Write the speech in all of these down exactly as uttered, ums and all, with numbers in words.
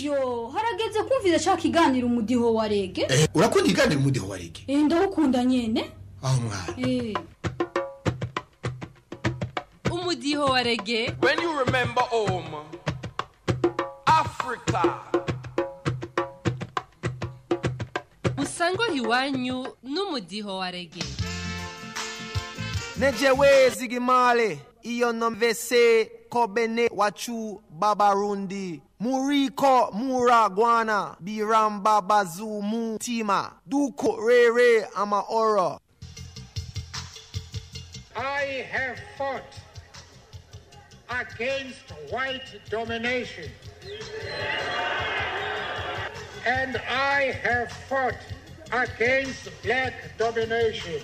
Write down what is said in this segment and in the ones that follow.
Jo, harageze kumviza cha kiganiro umudiho wa rege. Eh, urakunda iganiro umudiho wa rege? Eh, ndawukunda nyene. Aho mwana. Eh. Umudiho wa rege. When you remember home, Africa. Musango hiwanyu n'umudiho wa rege. Nejewe zigimale iyo nomvese kobene wachu babarundi muriko muragwana biramba bazumu tima duko rere ama oro. I have fought against white domination, and I have fought against black domination.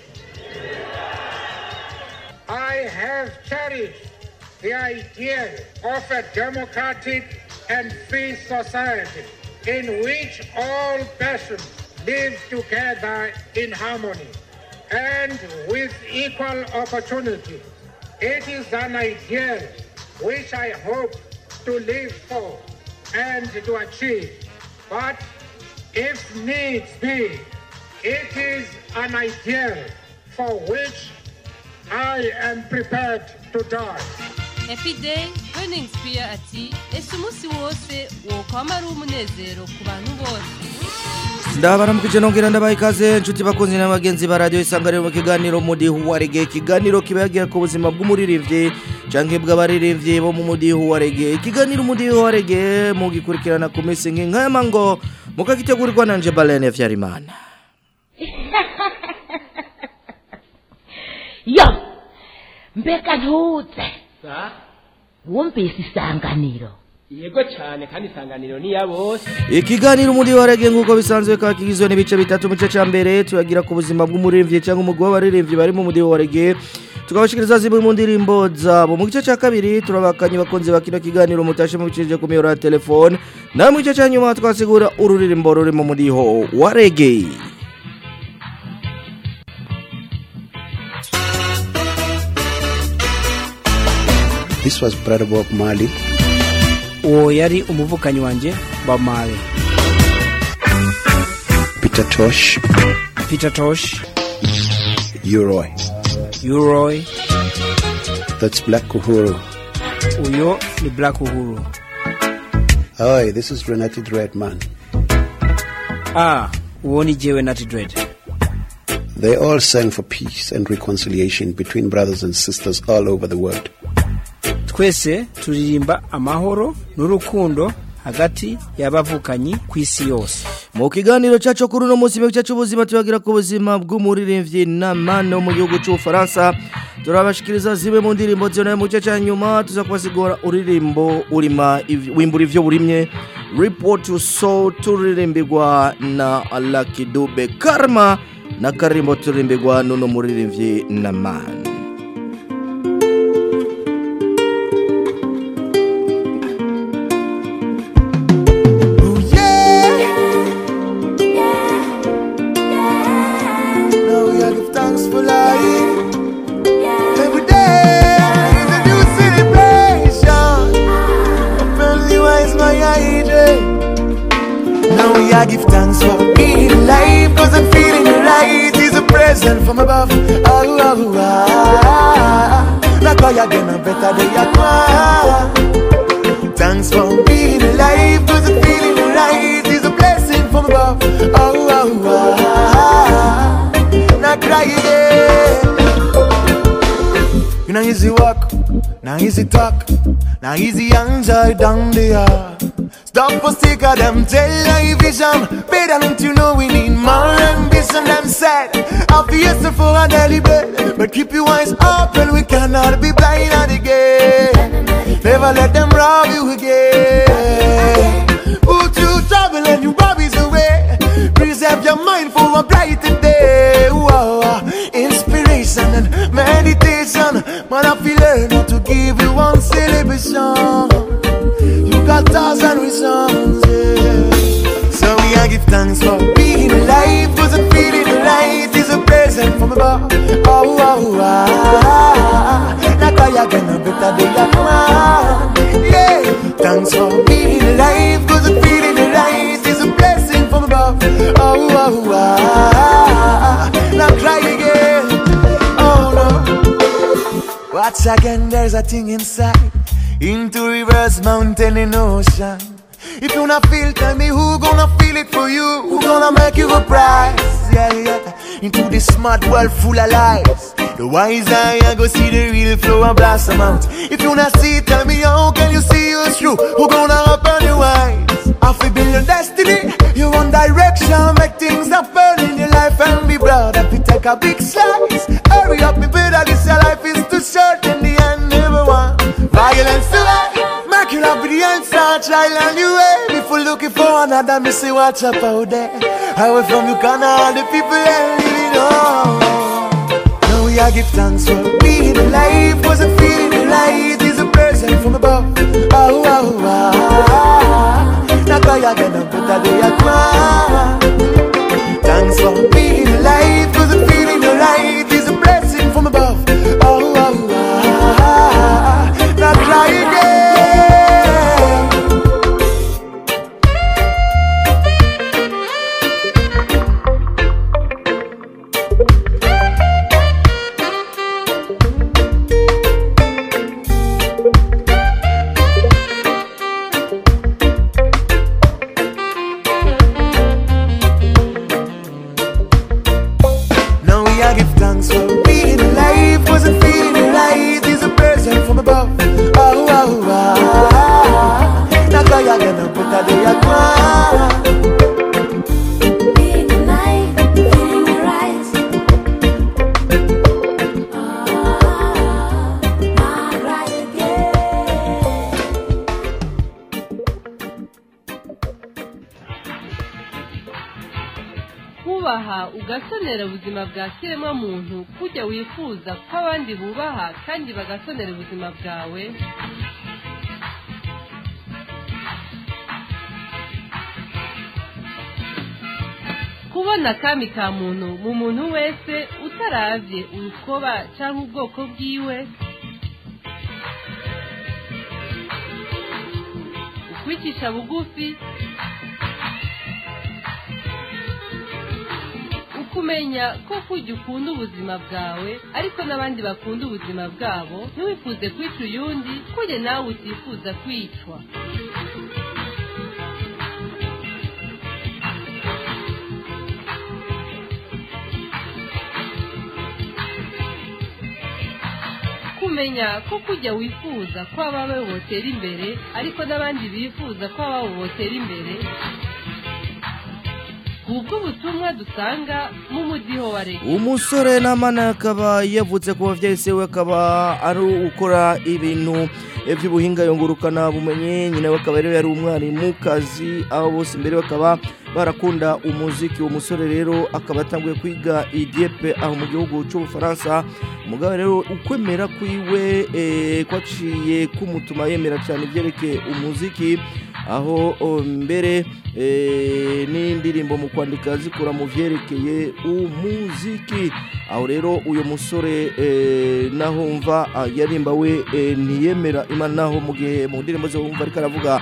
I have cherished the idea of a democratic and free society in which all persons live together in harmony and with equal opportunity. It is an ideal which I hope to live for and to achieve. But if needs be, it is an ideal for which I am prepared to die. Happy Day, Burning Spear ati, ese umunsi wose wokwamara umunezero ku bantu bose. Ndabaramukije nongera ndabaye ikaze nshuti bakunzi n'abagenzi ba radio Isanganiro mu kiganiro mudiho wa rege. Ikiganiro kibagira ku buzima bw'umuririmbyi canke bw'abaririmbyi bo mu mudiho wa rege. Ikiganiro mudiho wa rege mu gikurikirana ku minsi nk'aya ngo mukagitegurirwa nanje Balene Vyarimana. Yo, mbeka ntutse. Sa? Wumvise Isanganiro. Yego cyane kandi Isanganiro ni ya bose. Ikiganiro umudiho wa rege nguko bisanzwe kakigizwe n'ibice bitatu mu cya mbere tuyagira ku buzima bw'umuririmbyi cyangwa umugwa w'abaririmbyi bari mu mudiho wa rege. Tukabashikiriza zimwe mu ndirimbo zabo. Mu gice cya kabiri turabakanye bakonze bakino kiganiro mutashe mu bicije ku miyora ya telefone. Na mu gice cya nyuma twasigura ururirimbo ruri mu mudiho wa rege. This was Brother Bob Marley. O yari umuvukanyi wanje Bob Marley. Peter Tosh. Peter Tosh. U-Roy. U-Roy. That's Black Uhuru. Uyo ni Black Uhuru. Hi, this is Renati Dreadman. Ah, uwo ni jewe Nati Dread. They all sang for peace and reconciliation between brothers and sisters all over the world. Twese turirimba amahoro n'urukundo hagati y'abavukanyi kw'isi yose. Mu kiganiro cyacu kuri no munsi cyacu ubuzima tubagira ku buzima bw'umuririmbyi na mano mu gihugu cy'u Faransa. Turabashikiriza zibe mu ndirimbo zone mu cyacu nyuma tuzakubasigura uririmbo urima wimbura ivyo burimye Report to Soul turirimbirwa na Lucky Dube Karma na karimbo turirimbirwa n'uno muririmbyi na mano. I give thanks for being alive, cause I'm feeling right. It's a present from above. Oh, oh, oh. Not call you again, I'm better than you are. Thanks for being alive, cause I'm feeling right. It's a blessing from above. Oh, oh, oh. Not cry again. You know easy walk, now easy talk, now easy enjoy down there. Stop for sick of them, tell life vision. Better don't you know we need more ambition. Them said, obviously for a daily bread, but keep your eyes open, we cannot be blind at the gate. Never let them rob you again. Put you trouble and you robbies away. Preserve your mind for a brighter day. Whoa, inspiration and meditation. Man, I feel learn how to give you one celebration. You got thousand reasons, yeah. So we I give thanks for being alive, cause I'm feeling right. It's a present from above. Oh, oh, oh. Not cry again, I'm better than you. Yeah. Thanks for being alive, cause I'm feeling Once again, there's a thing inside. Into reverse mountain in ocean. If you not feel, tell me who gonna feel it for you? Who gonna make you a prize? Yeah, yeah. Into this smart world full of lies. The wise eye go see the real flow and blossom out. If you not see it, tell me how can you see you through? Who gonna open your eyes? Half a billion destiny, you one direction. Make things happen in your life and be proud. If you take a big slice, hurry up, me better. This your life is too short. In the end, never want violence to life. Make you love with the answer, child and you way. Before looking for another, me say watch up out there. Away from you can all the people that living on. Now we are give thanks for being alive. Wasn't feeling right, is a present from above. Oh, oh, oh. Now go ya gonna better day at one. Thanks for being alive. Wasn't feeling right, is a blessing from above. Oh, oh, oh. Now try again. kubaha ugasonera ubuzima bwa kiremwa muntu kujya wifuza ko abandi bubaha kandi bagasonera ubuzima bwawe. Kubona kami ka muntu mu muntu wese utaravye urukoba cyangwa ubwoko bwiwe. Ukwicisha bugufi. Ukumenya ko kujya ukunda ubuzima bwawe ariko n'abandi bakunda ubuzima bwabo, ntiwifuze kwica uyundi kujye nawe utifuza kwicwa. Kumenya ko kujya wifuza ko abawe botera imbere ariko n'abandi bifuza ko abawe botera imbere. Ubwo butumwa dusanga mu mudiho wa Rege. Umusore namana akaba yavutse ku bavyeyi se we akaba ari ukora ibintu by'ubuhinga yongurukana bumenye, nyina we akaba yari umwarimu kazi, aho bose imbere bakaba barakunda umuziki. Umusore rero akaba atanguye kwiga I D P aho mu gihugu cy'u Faransa. Umugabo rero ukwemera kwiwe eh, kwaciye kumutuma yemera cyane byerekeye umuziki, aho mbere eh, n'indirimbo mu kwandika zikora mu vyerekeye umuziki. Aho rero uyo musore eh, naho umva yarimba we eh, ntiyemera Imana, naho mu gihe mu ndirimbo zo umva ariko aravuga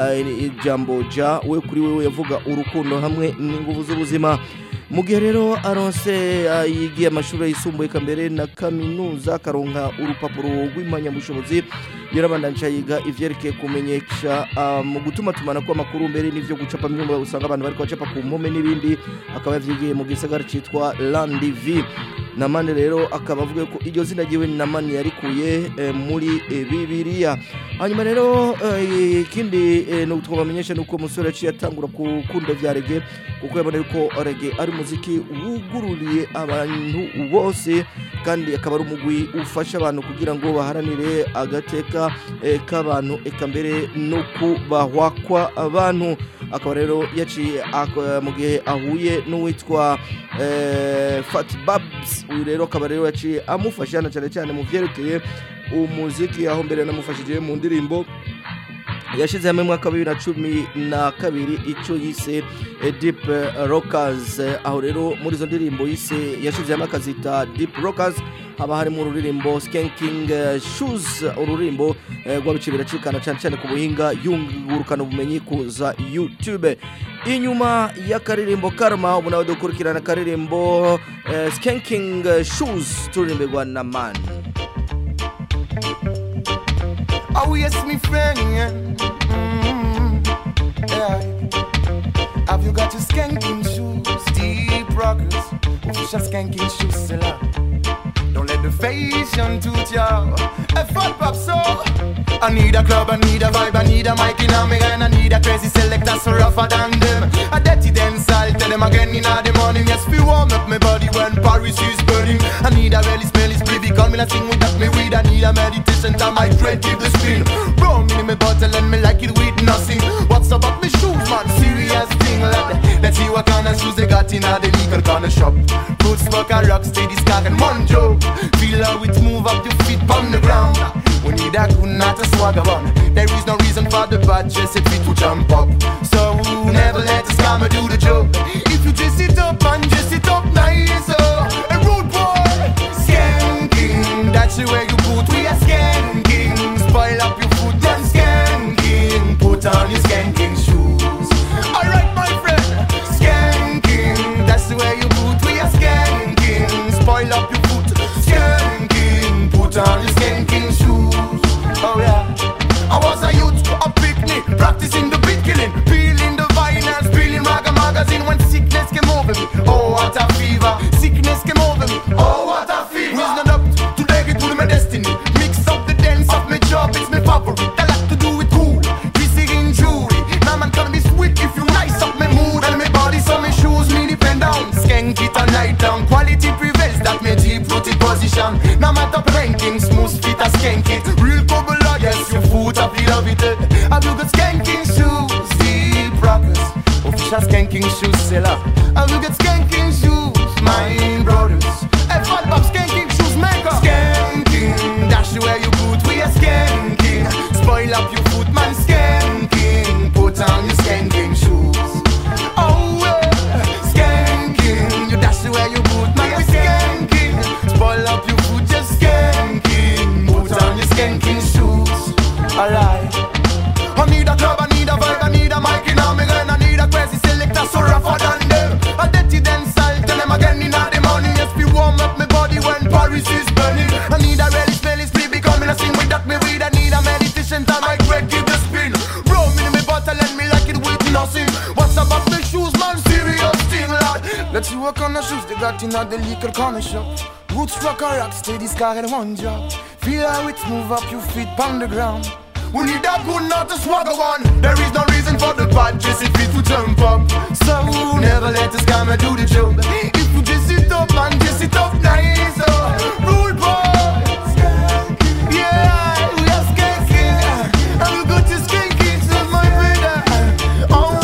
ijambo eh, ja we kuri wewe yavuga urukundo hamwe n'inguvu z'ubuzima. Mu gihe rero aronse uh, yigiye amashuri yisumbuye kambere na kaminuza karonka urupapuro rw'imanyabushobozi, yarabandanca yiga ivyerekeye kumenyesha uh, mu gutuma tumana kwa makuru mbere n'ivyo gucapa myumba usanga abantu bari kwacapa ku mpome n'ibindi. Akaba yavyigiye mu gisagara citwa Landivi. Namane rero akaba avuga ko iryo zina giwe Namane yarikuye eh, muri eh, Bibiliya. Hanyuma rero ikindi eh, no twabamenyesha nuko umusore yaciye atangura gukunda vya Rege, kuko yabona yuko Rege ari muziki wugururiye abantu bose, kandi akaba ari umugwi ufasha abantu kugira ngo baharanire agateka eh, k'abantu eka mbere no kubahwakwa abantu. Akaba rero yaciye mu gihe ahuye n'uwitwa eh, Fat Babs. Uyu rero akaba rero yaciye amufasha cyane cyane mu vyerekeye umuziki, aho mbere namufashije mu ndirimbo yashize hamwe mu mwaka wa bibiri na cumi na kabiri ico yise Deep Rockers. Aho rero muri zo ndirimbo yise yashize hamwe akazita Deep Rockers, haba harimo ururirimbo Skanking Shoes, ururirimbo rwabicibira cikana cyane cyane ku buhinga yungurukana ubumenyi kuza YouTube. Inyuma ya karirimbo Karma ubu nawe dukurikirana karirimbo uh, Skanking Shoes turirimbirwa na Man. Oh yes, me friend, yeah. Mm-hmm. Yeah. Have you got your skanking shoes? Deep rockers, official skanking shoes seller. Don't let the fashion toot ya. A fat pop so. I need a club, I need a vibe, I need a mic in a me and I need a crazy selector so rougher than them. A dirty dance, I'll tell them again in the morning. Yes, we warm up my body when Paris is burning. I need a really smelly spliffy, call me la sing without me weed. I need a meditation time, I dread give the spin. Roll me in my bottle and me like it with nothing. What's about me shoes, man? Serious thing, lad. Let's see what kind of shoes they got in a the legal corner shop. Good smoke and rock, steady scock and one joke. Feel how it move up your feet on the ground. We need a good not a swagger one. There is no reason for the bad just if it to jump up. So never let the scammer do the joke. If you just sit up and just sit up nice, oh, a rude boy, skanking. That's the way you put. We are skanking. Spoil up your foot and skanking. Put on your skanking shoes. Alright, my friend, skanking. That's the way you put. We are skanking. Spoil up your foot, skanking. Put on your skanking shoes. Oh yeah, I was a youth, a picnic, practicing the beat killing, peeling the vinyls, peeling raga magazine when sickness came over me. Oh what a fever, sickness came over me. Oh what a fever. Reason up to leg it to my destiny. Mix up the dance of my job, it's my favorite. I like to do it cool, kissing in jewelry. Now man can be sweet if you nice up my mood and my body, so my shoes me depend down. Skank it all night down, quality prevails, that my deep rooted position. Now my top ranking, smooth fit a skank it. Real bubble, yes, your foot up, you love it. Have you got skanking shoes, deep rockers, official skanking shoes seller. Have you got skanking shoes, my brothers? A fat pop skanking shoes maker. Skanking, dash the way you boot, we are skanking. Spoil up your foot, man, skanking. Put on your skanking shoes. Oh, well, skanking. You dash the way you boot, man, we skanking. Spoil up your foot, just skanking. Put on your skanking shoes. Alright. I need a club, I need a vibe, I need a mic in a me gun, I need a crazy selector so rougher than them. A dirty dance, I'll tell them again in the morning. Yes, we warm up my body when Paris is burning. I need a really smelly split, becoming a sing with that me weed. I need a meditation time, I great give the spin. Roll me in my bottle and me like it with nothing. What's about the shoes, man? Serious thing, lad. Let's see what kind of shoes they got in the liquor corner shop. Roots rock or rock, steady scar and one job. Feel how it move up your feet on the ground. We need a good not to swagger one. There is no reason for the bad just if it to jump up. So never let the scammer do the job. If you just sit up and just sit up nice, oh, rude boy, yeah, we are skanking. And we got to skanking, so my brother. Oh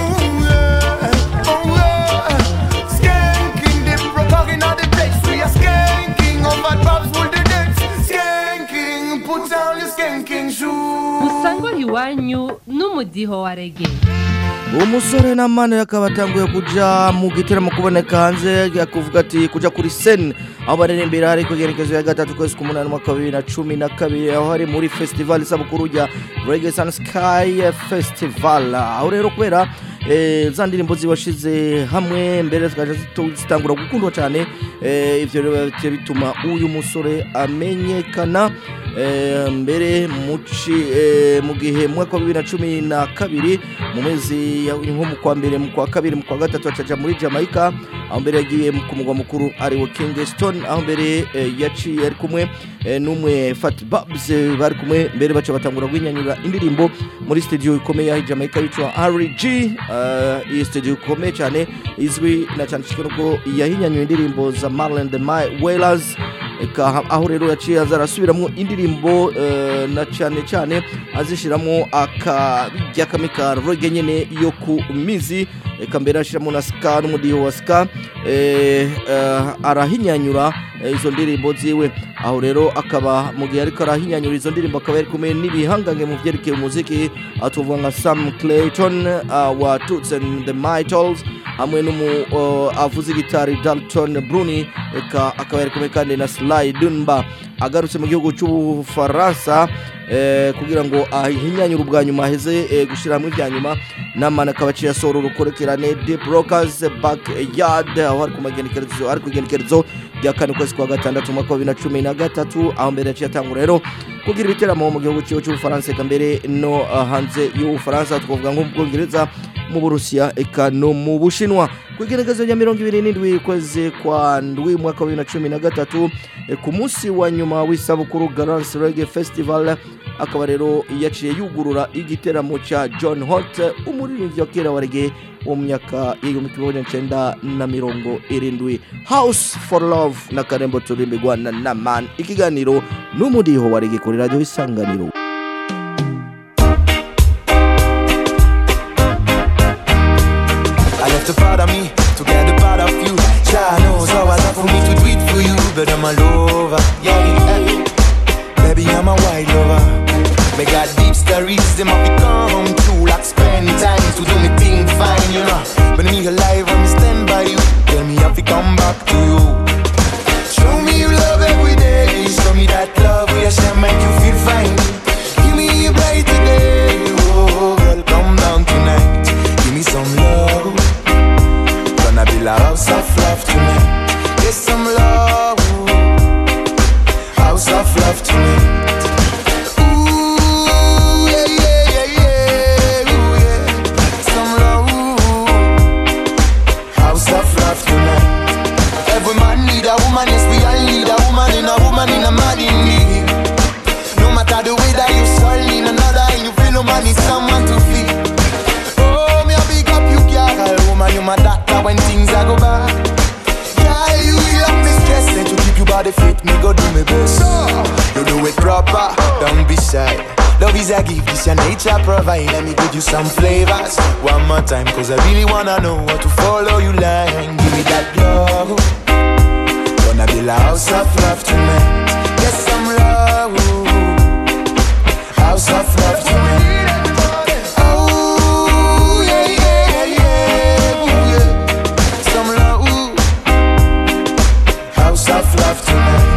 yeah, oh yeah, skanking. They broke out in all the place. We are skanking. All bad pops will do dance. Skanking, put on your skanking shoes. Musangwa iwanyu n'umudiho wa reggae. Umusore na mane akaba atanguye kuja mu gitaramo kuboneka hanze yakuvuga ati kuja kuri scene aho baririmbira hari kugerekezo ya gatatu kwezi k'umunani mwaka wa bibiri na cumi na kabiri aho hari muri festival isabukuru ya Reggae Sun Sky Festival. Aho rero kubera eh zandirimbo zibashize hamwe mbere zikaje zitangura gukundwa cyane, eh ivyo rero bituma uyu musore amenyekana eh mbere muci eh mu gihe mwaka wa bibiri na cumi na kabiri mu mezi nko mu kwa mbere mu kwa kabiri mu kwa gatatu acaja muri Jamaica, aho mbere yagiye ku mugwa mukuru ari wo Kingston, aho mbere eh, yaciye ari kumwe eh, numwe Fat Babs bari kumwe mbere baca batangura gwinyanyura indirimbo muri studio ikomeye ya Jamaica yitwa R G. Uh, iyi studio ikomeye cyane izwi na cyane cyane ko yahinyanyuye indirimbo za Marlon the My Wailers. Eka aho rero yaciye azarasubiramo indirimbo uh, na cyane cyane azishiramo akabijya kamika reggae nyene yo ku mizi, eka mbere ashiramo na ska n'umudiho wa ska eh uh, arahinyanyura uh, izo ndirimbo ziwe. Aho rero akaba mu gihe ariko arahinyanyura izo ndirimbo akaba ari kumwe n'ibihangange mu byerekeye umuziki atuvuga nka Sam Clayton uh, wa Toots and the Maytals hamwe n'umu uh, avuze gitari Dalton Bruni, eka akaba ari kumwe kandi na Sly Dunbar agarutse mu gihugu cy'u Faransa eh kugira ngo ahinyanyura ubwa nyuma heze eh, gushiramo ibyanyuma namana kabaciye soro rukorekerane Deep Rockers Backyard aho ari kumagenekerezo ari kugenekerezo rya kane kwezi kwa gatandatu mwaka wa bibiri na cumi na gatatu aho mbere yaciye atangura rero kugira ibiteramo mu gihugu cyo cy'Ubufaransa eka mbere no uh, hanze y'Ubufaransa twavuga nko mu Bwongereza mu Burusiya eka no mu Bushinwa kwigeregezo rya mirongo ibiri n'indwi kwezi kwa ndwi mwaka wa bibiri na cumi na gatatu e, ku munsi wa nyuma w'isabukuru Garance Reggae Festival akaba rero yaciye yugurura igiteramo cha John Holt umuririmbyi wa kera wa reggae wo mu myaka y'igihumbi kimwe magana cyenda na mirongo irindwi. House for Love na Karembo turimbigwa na Naman ikiganiro n'umudiho wa reggae kuri radio Isanganiro. I left a part of me to get a part of you. Jah knows how it's hard for me to do it for you, but I'm a lover, yeah, yeah. Baby, I'm a wild lover. Me got deep stories, them have become true. Like spend time to do me thing fine, you know. When me alive, I'm stand by you. Tell me if I come back to you. Show me you love every day. Show me that love, we shall make you feel fine. Give me a bright today. Oh, girl, come down tonight. Give me some love. Gonna be la house of love tonight. Get some love. House of love tonight. Woman, yes, we all need a woman in a woman in a man in me. No matter the way that you soul in another and you feel no man is someone to feel. Oh, me a big up you girl, woman, you my doctor when things are go bad. Yeah, you love me stress and to keep you body fit, me go do my best. You do it proper, don't be shy. Love is a gift, this your nature provide. Let me give you some flavors one more time, cause I really wanna know what to follow you like. Give me that love. Gonna be the house of love tonight. Get some love. House of love tonight. Oh, yeah, yeah, yeah, yeah. Some love. House of love tonight.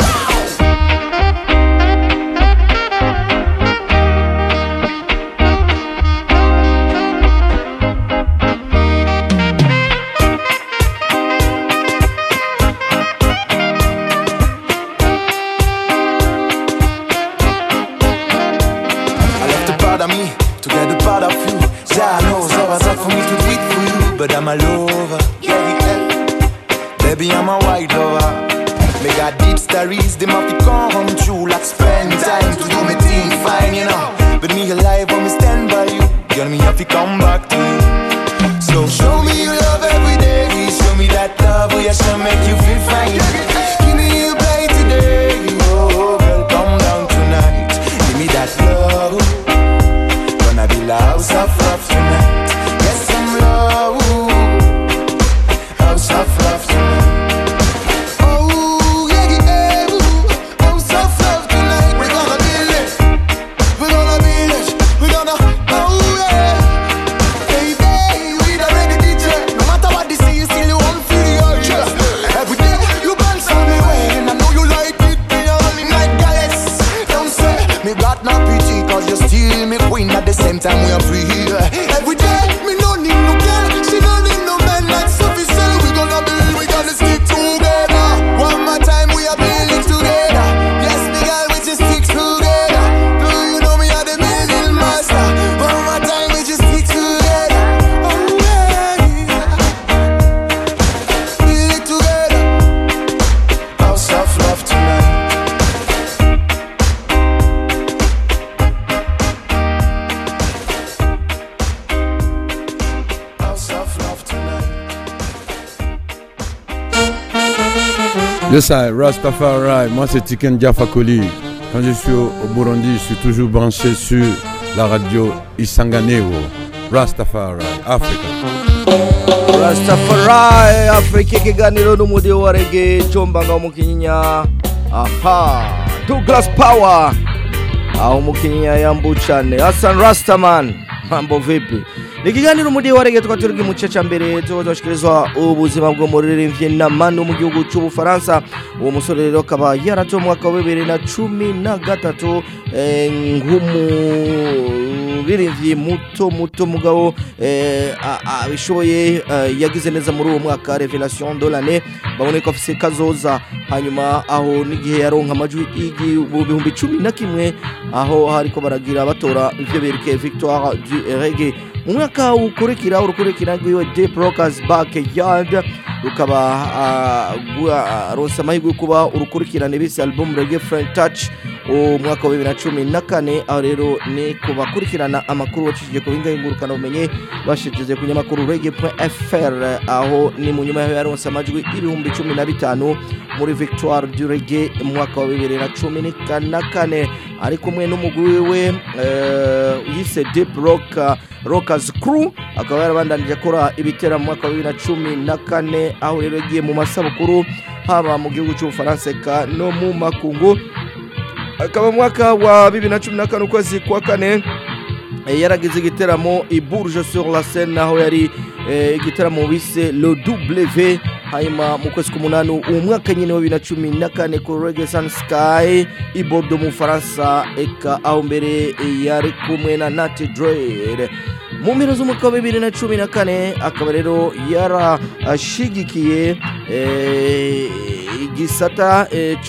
But I'm a lover, yeah, yeah. Baby, I'm a white lover. Me got deep stories, them have to come true. Like spend time to do me thing fine, you know. But me alive, I'm stand by you. Girl, me have to come back to you. So show me you love every day. Show me that love, we shall make you feel fine. Give me a play today. Oh, girl, come down tonight. Give me that love. Gonna be the house of love tonight. Get some love. House of love tonight. Oh, yeah, yeah, ooh. House of love tonight. We're gonna build it. We're gonna build it. We're gonna, oh, yeah. Baby, we the ready D J. No matter what they say, you still you won't feel the urge. Every day, you bounce on me way. And I know you like it. Me only night guys. Don't say, me got no pity. Cause you still me queen. At the same time, we are free here. Every day, me no need no girl. She no need no man like Sophie. We gonna build, we gonna stick together. One more time, we are building together. Yes, me girl, we just stick together. Do you know me are the building master? One more time, we just stick together. Oh yeah, build it together. House of love tonight. Yes, I, Rastafari, moi c'est Tiken Jaffa Koli. Quand je suis au Burundi, je suis toujours branché sur la radio Isanganiro. Rastafari, Africa. Rastafari, Africa, ikiganiro n'umudi wa reggae, chomba nga umukinya. Aha, Douglas Power. Aho umukinya yambuchane. Hassan Rastaman, mambo vipi? Nikiganiro umudi wa reggae tukaturugi mu cyaca mbere tuzoshikirizwa ubuzima bwo muririmbyi Naman mu gihugu cy'Ubufaransa. Uwo musore rero kaba yarato mu mwaka wa bibiri na cumi na gatatu ngumu umuririmbyi muto muto mugabo eh, abishoboye yagize neza muri uwo mwaka Revelation de l'année babone ko afise kazoza hanyuma aho n'igihe yaronka amajwi igihumbi cumi na kimwe aho hariko baragira batora ivyo bereke Victoire du Reggae mu mwaka ukurikira urukurikira rw'iyo Deep Rockers Backyard rukaba aronsa amahirwe kuba urukurikirane bise album Reggae French Touch umwaka wa bibiri na cumi na kane aho rero ni kubakurikirana amakuru wacishije ku binga y'ingurukana umenye bashikije ku nyamakuru reggae.fr aho ni mu nyuma yaronsa amajwi ibihumbi cumi na bitanu muri Victoire du Reggae mu mwaka wa bibiri na cumi na kane ari kumwe n'umugwi we uh, yise Deep Rock Rockers Crew akaba yarabandanije akora ibitera mu mwaka wa bibiri na cumi na kane aho rero yagiye mu masabukuru haba mu gihugu cy'Ubufaransa no mu makungu akaba mwaka wa bibiri na cumi na kane ukwezi kwa kane yaragize igiteramo i Bourges sur la Seine aho yari igiteramo bise le W hanyuma mu kwezi k'umunani uwo mwaka nyine wa bibiri na cumi na kane ku Reggae Sun Sky i Bordeaux mu Faransa eka aho mbere yari kumwe na Natty Dread mu mpera z'umwaka wa bibiri na cumi na kane akaba rero yarashigikiye igisata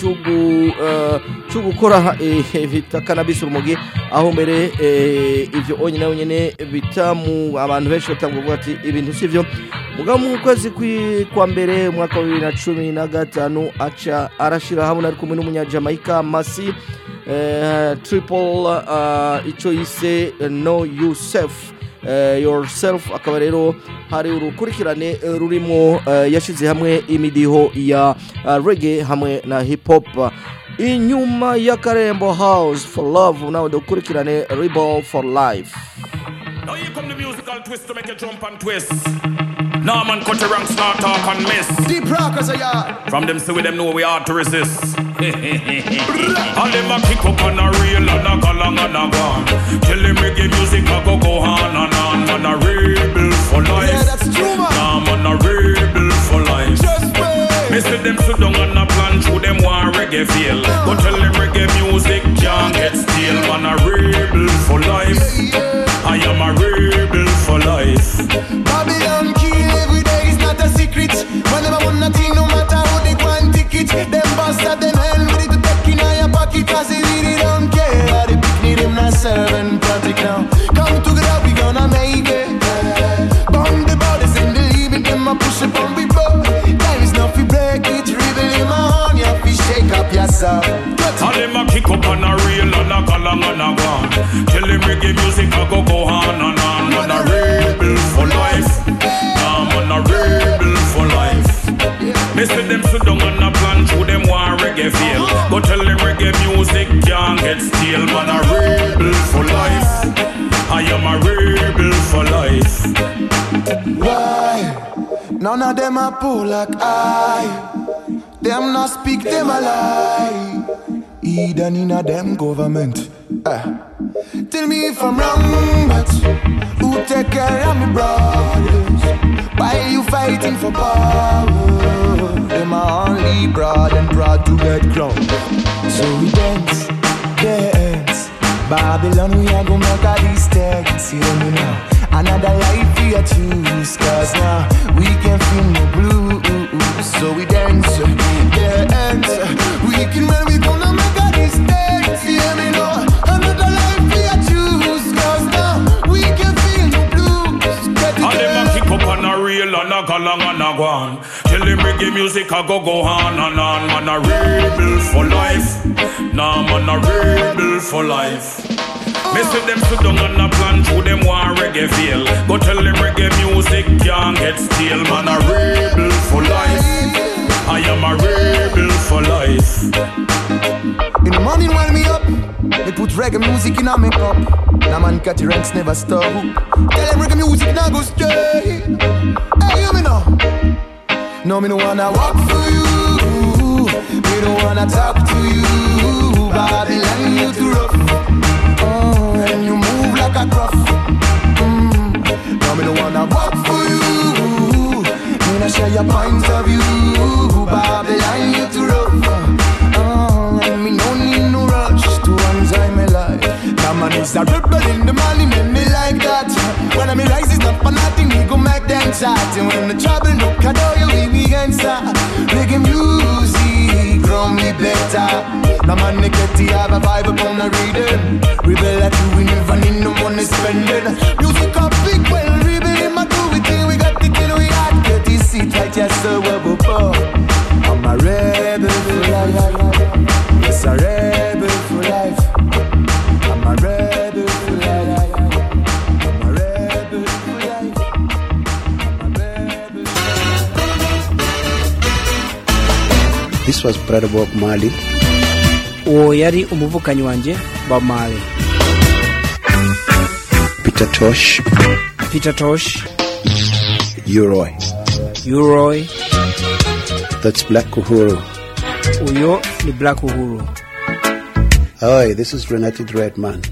cyo gukora bita cannabis urumogi aho mbere ivyo onyine onyine bitamu abantu benshi batanguvuga ati ibintu sivyo mugabo mu kwezi kwa mbere mwaka wa bibiri na cumi na gatanu aca arashira hamwe ari kumwe n'umunyajamaika Masi triple ico yise know yourself Uh, yourself akaba rero hari urukurikirane uh, rurimo uh, yashize hamwe imidiho ya uh, reggae hamwe na hip hop inyuma ya Karembo House for Love nawe dukurikirane Rebel for Life. Now here come the musical twist to make you jump and twist. Now man cut the ranks, start talk and miss. Deep Rockers are ya. From them say we them know we hard to resist. All them a kick up on a reel and a go long and a gone. Tell them reggae music a go go on and on. Man a rebel for life. Yeah, that's true, man. Now man a rebel for life. Just wait. Me see them sit down and a plan through them one reggae feel. Go tell them reggae music can't get stale. Man a rebel for life. Yeah, yeah. I am a rebel for life. Babylon kill every day is not a secret. When them a want nothing, no matter how they want ticket. Them bastard them hell with it to take in your pocket. Cause they really don't care. They pick them not serving project now. Come together, we gonna make it. Bomb the borders and the limit. Them a push up on we both. Time is not fi break it. Rebel in my horn, you have to shake up yourself. All them a kick up on a reel and a call and a gone. Tell them reggae music a go go on and on. Man a rebel for life. Nah, man a rebel for life. Me see them sit down and a plan through them one reggae feel. Go tell them reggae music can't get stale. Man a rebel for life. I am a rebel for life. Why? None of them a pull like I. Them not speak, them a lie. Either in a them government. Uh. Tell me if I'm wrong, but who take care of me brothers? While you fighting for power, them are only broad and proud to get crowned. So we dance, dance. Babylon, we are gonna make a distance. Hear me now. Another life we are choose. Cause now we can feel no blue. So we dance, dance. We can when we gonna make a distance. Hear me now. Another life we are choose. Cause now we can feel no blues. All them a kick up on a reel and a go long and a gone. Tell them reggae music a go go on and on. Man a rebel for life. Nah, man a rebel for life. Me see them sit down and a plan through them one reggae feel. Go tell them reggae music can't get stale. Man a rebel for life. I am a rebel for life. In the morning when me up, they put reggae music in a make up. Now man cut the ranks never stop. Tell them reggae music now go straight. Hey, you me know. No, me no wanna walk for you. Me no wanna talk to you. Babylon, you too rough. Oh, and you move like a gruff. Mm. Now me no wanna walk for you. Me no share your point of view. Babylon, you too rough. Oh, and me no need no rush to enjoy my life. Now man Cause a rebel in the morning make me like that. When I'm rise is not for nothing, we go make them chat. And when the trouble no can do you, we answer. Making music from me better. The man they get to have a vibe upon the reading. Rebel at you, we never need no money spending. Music up big, well, rebel in my do it thing. We got the kill, we got get this seat right, yes, sir, we're before. I'm a rebel for life. Yes, a rebel for life. I'm a rebel for life. I'm a rebel for life. I'm a rebel for life. This was Brother Bob Marley. Uwo yari umuvukanyi wanje Bob Marley. Peter Tosh. Peter Tosh. U-Roy. U-Roy. That's Black Uhuru. Uyo ni Black Uhuru. Hi, this is Renati Dread, man.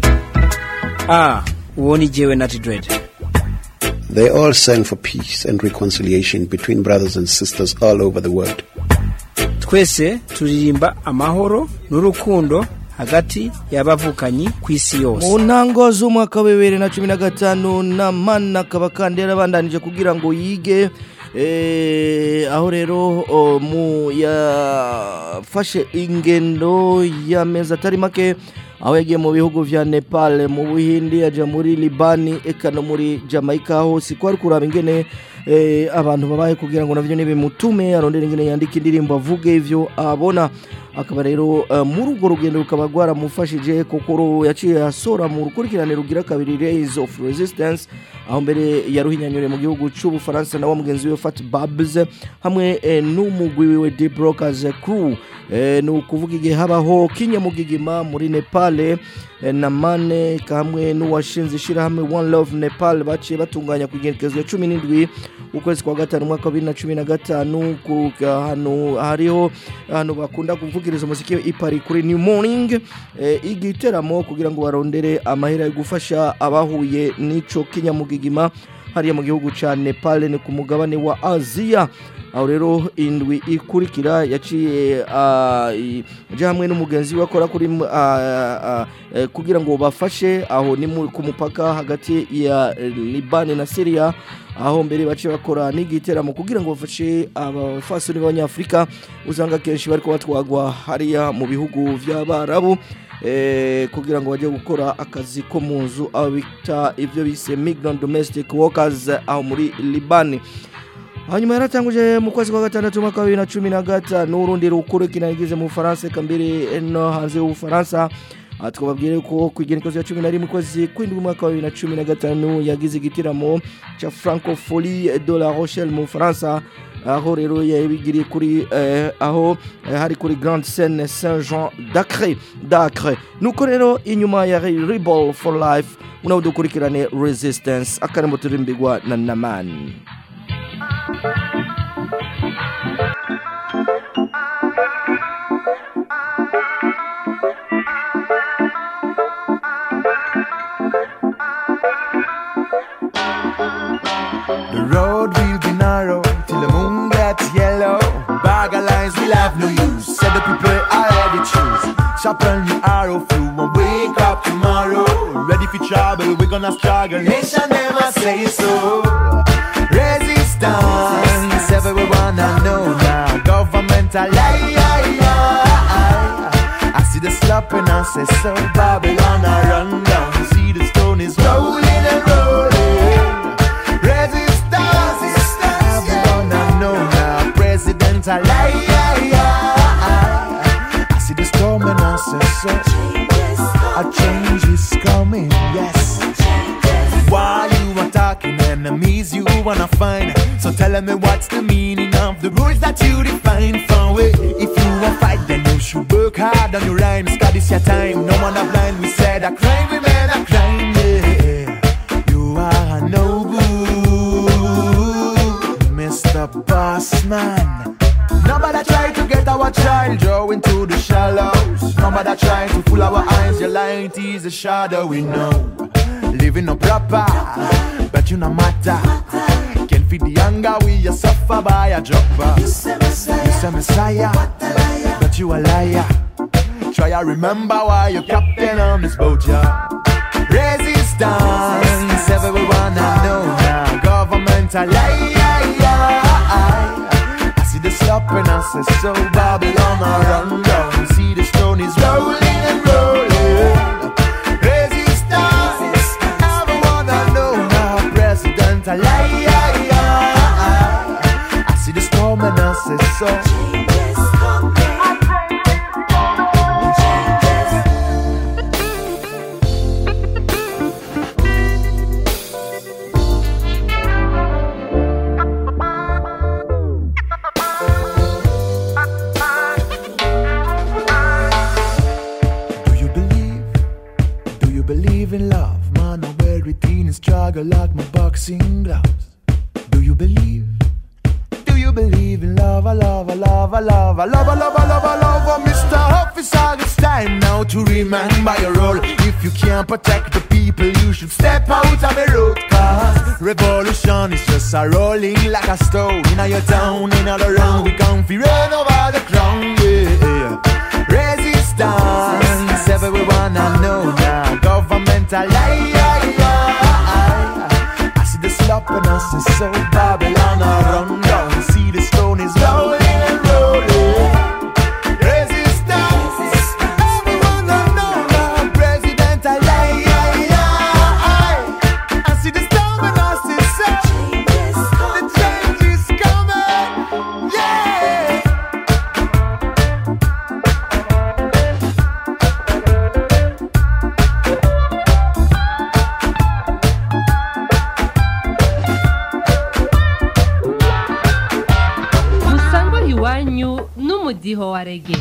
Ah, uwo ni jewe Natty Dread. They all sang for peace and reconciliation between brothers and sisters all over the world. Twese turirimba amahoro n'urukundo hagati y'abavukanyi kw'isi yose. Mu ntango z'umwaka wa bibiri na cumi na gatanu Namani akaba kandi yarabandanije kugira ngo yige eh aho rero mu yafashe ingendo ya meza atari make aho yagiye mu bihugu vya Nepal, mu Buhindi, aja muri Libani, eka no muri Jamaica hose kwari kuraba ingene eh abantu babaye kugira ngo navyo nibe mutume arondera ingene yandika indirimbo avuge ivyo abona. Akaba rero uh, muri urwo rugendo rukaba rwaramufashije kuko yaciye asora mu rukurikirane rugira kabiri Rise of Resistance, aho mbere yaruhinyanyure mu gihugu cy'Ubufaransa na wa mugenzi we Fat Babs hamwe eh, n'umugwi wiwe Deep Rockers Crew. Eh, no kuvuga igihe habaho kinyamugigima muri Nepal, eh, Namani kamwe n'uwashinze ishirahamwe One Love Nepal baciye batunganya kugerekezo ya cumi n'indwi ukwezi kwa gatanu mwaka wa bibiri na cumi na gatanu ku hano hariho hano bakunda kuvugiriza umuziki ipari kuri New Morning, eh, igiteramo kugira ngo barondere amahera yo gufasha abahuye n'ico kinyamugigima hariya mu gihugu ca Nepal ni ku mugabane wa Asia. Aho rero indwi ikurikira yaciye aje hamwe n'umugenzi wakora kuri uh, uh, uh, kugira ngo bafashe aho ni ku mupaka hagati ya Liban na Syria, aho mbere baciye bakora n'igiteramo kugira ngo bafashe abafasoni b'Abanyafrika usanga kenshi bariko batwagwa hariya mu bihugu vy'Abarabu eh kugira ngo baje gukora akazi ko munzu aho bita ivyo bise migrant domestic workers aho muri Liban. Hanyuma yaratanguje mu kwezi kwa gatandatu mwaka wa bibiri na cumi na gatanu urundi rukuru kinagize mu Faransa kambere no hanze y'u Faransa. Atkubabwire ko kwigenekezo ya cumi na rimwe kwezi kw'indwi mwaka wa bibiri na cumi na gatanu yagize igitiramo cha Francophonie de la Rochelle mu Faransa, aho rero yabigiriye kuri eh, aho eh, hari kuri Grande Scène Saint-Jean d'Acre d'Acre. Nuko rero inyuma ya Rebel for Life unadukurikirane Resistance akarembo turimbigwa na Namani. The road will be narrow till the moon gets yellow. Bag of lines will have no use. Said the people already choose. Sharpen your arrow through and wake up tomorrow. Ready for trouble, we're gonna struggle. Nation never say so. Resistance, everyone I know now. Governmental lie, I see the slapping and say so. Babylon I run down. See the stone is rolling and rolling. Resistance, everyone I know now. Presidential lie, I see the storm and I say so. A change is coming, yes. Why you attacking enemies you wanna find? So tell me what's the meaning of the rules that you define for way. If you wanna fight then you should work hard on your rhymes. Cause this your time, no one are blind. We said a crime, we made a crime, yeah. You are a no good Mister Bossman. Nobody try to get our child draw into the shallows. Nobody try to fool our eyes. Your light is a shadow, we know. Living no proper, but you no matter. Can't feed the hunger, we a suffer by a dropper. You say Messiah, but you a liar. Try to remember why you're captain on this boat, yeah. Resistance, everyone I know now. Government a lie. I see the slopping, I say so. Babylon a run down. See the stone is rolling and rolling. Resistance, everyone I know now. President a lie. I see the storm and I say so. In love, man, I wear it in a struggle like my boxing gloves. Do you believe? Do you believe in love? I love, I love, I love, I love, I love, I love, I love, oh, Mister Officer, it's time now to remember your role. If you can't protect the people, you should step out of the road. Cause revolution is just a rolling like a stone. In your town, in all around, we come fi run over the crown, yeah. Resistance, everyone I know now. Government a lie. I see the slop and I see so. Babylon a run down. See the stone is rolling and rolling. Resistance, everyone I know now. President a lie. I see the storm and I see so. The change is coming, yeah. N'umudiho wa reggae.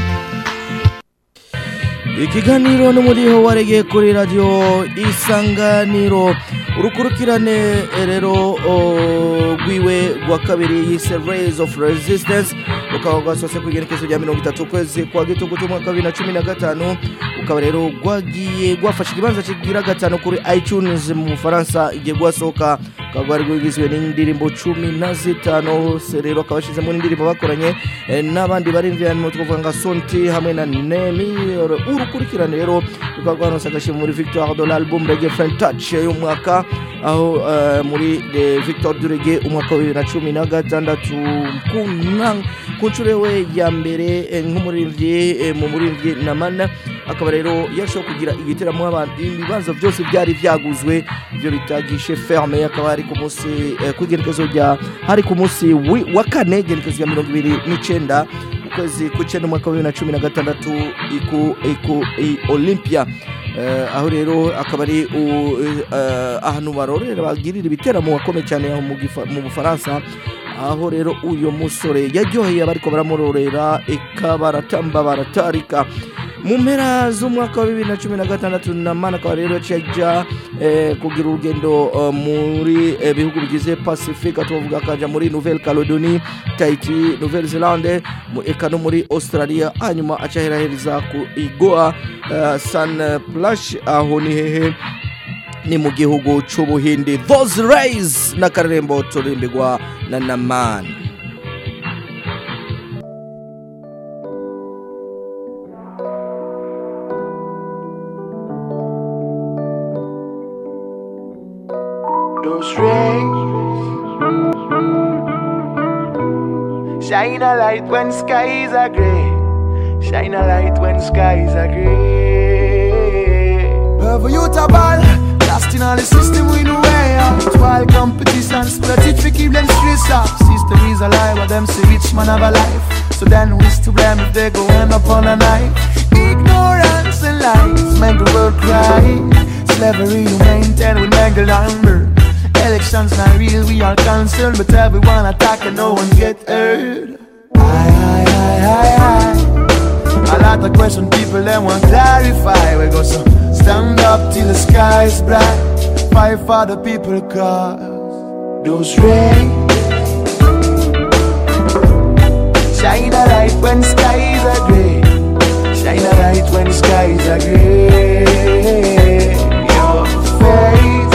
Ikiganiro n'umudiho wa reggae kuri radio Isanganiro. Urukurikirane rero gwiwe gwa kabiri yise Rays of Resistance ukaba gwasose kugerekezo rya mirongo itatu kwezi kwa gitugutu mwaka wa bibiri na cumi na gatanu ukaba rero gwagiye gwafasha ikibanza kigira gatanu kuri iTunes mu Faransa igiye gwasoka kagwari gwigizwe n'indirimbo cumi na zitanu rero akabashize mu ndirimbo bakoranye n'abandi barimvye mu twuvanga Sonti hamwe na Nemi. Urukurikirane rero ukagwanose gashi muri Victoire de l'album Reggae French Touch y'umwaka aho uh, muri de Victor Durege umwaka wa bibiri na cumi na gatandatu kunang kunchurewe ya mbere nk'umurimvye mu murimvye namana akaba rero yasho kugira igiteramo abantu ibibanza byose byari byaguzwe byo bitagishe ferme akaba ari ku munsi eh, kugerekezo rya hari ku munsi wa kane gerekezo ya mirongo ibiri n'icenda ukwezi kucenda umwaka wa bibiri na cumi na gatandatu iku iku Olympia. Uh, aho rero akaba ari uh, ahantu barorera bagirira ibiteramo wakomeye cyane aho mu Bufaransa aho rero uyo musore yaryoheye abariko baramurorera ikabaratamba baratarika mu mpera z'umwaka wa bibiri na cumi na gatandatu namana akaba rero cyaja eh, kugira urugendo uh, muri eh, bihugu bigize Pacifique tuvuga kaja muri Nouvelle Calédonie, Tahiti, Nouvelle Zelande mu eka no muri Australia hanyuma acaheraheriza ku Igoa uh, Sun Plash aho ni hehe ni mu gihugu c'Ubuhindi. Those Rays na karembo turimbigwa na Naman. Those rays shine a light when skies are gray. Shine a light when skies are gray. Wherever you tabal, lost in all the system we know way out. While competition spread it for keep them stressed out. System is a lie, but them say rich man have a life. So then who's to blame if they go end up on a knife? Ignorance and lies make the world cry. Slavery you maintain with mangled amber. Elections not real, we are cancelled, but everyone attack and no one get heard. Aye, aye, aye, aye, aye. A lot of questions people them want clarify. We go so stand up till the sky is bright. Fight for the people cause those rays shine a light when skies are grey. Shine a light when skies are grey. Your faith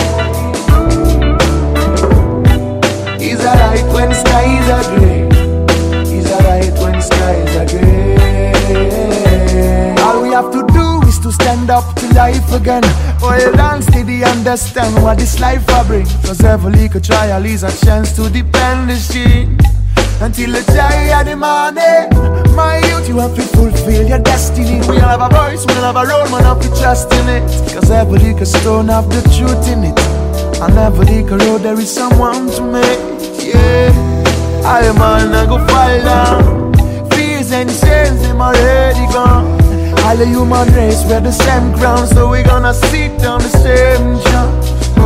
is a light when skies are grey. Is a light when skies are grey. All we have to do is to stand stand up to life again. Hold on steady, understand what this life I bring. Cause every little trial is a chance to depend the shit. Until the day of the morning, my youth, you have to fulfill your destiny. We all have a voice, we all have a role, man, have to trust in it. Cause every little stone have the truth in it. And every little road there is someone to make. Yeah, I man, I go fall down. Fears and sins, them already gone. All the human race, we're the same ground. So we gonna sit down the same jump.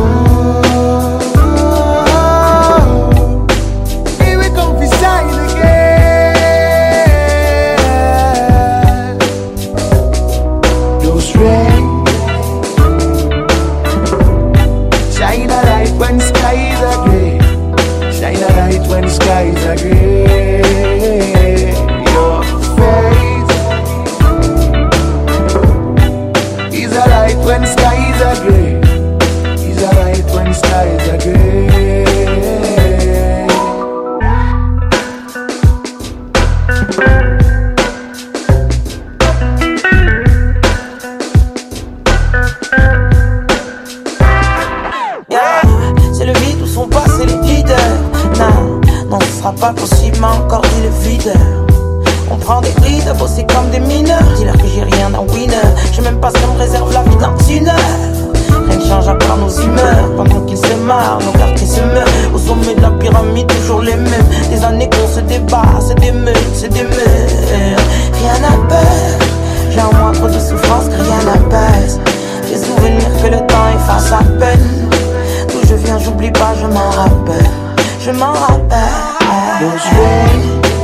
When skies are grey, shine a light when skies are grey. Your face is a light when skies are grey. Is a light when skies are grey. Pas possible, m'a encore dit le videur. On prend des rides, bosser comme des mineurs. Dis-leur que j'ai rien d'un winner. Je même pas ce qu'on me réserve la vie dans une heure. Rien ne change à part nos humeurs. Pendant qu'ils se marrent, nos quartiers se meurent. Au sommet de la pyramide, toujours les mêmes. Des années qu'on se débat, c'est des meutes, c'est des meurs. Rien n'a peur. J'ai en moi trop de souffrance que rien n'apaise. Des souvenirs que le temps efface à peine. D'où je viens, j'oublie pas, je m'en rappelle. Je m'en rappelle. Those rain,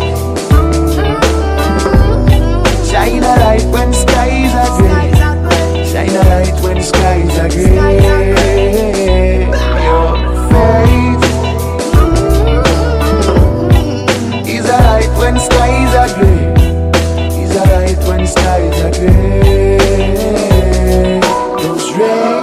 shine a light when skies are grey. Shine a light when skies are grey. Your face is a light when skies are grey. Is a light when skies are grey. Those rain.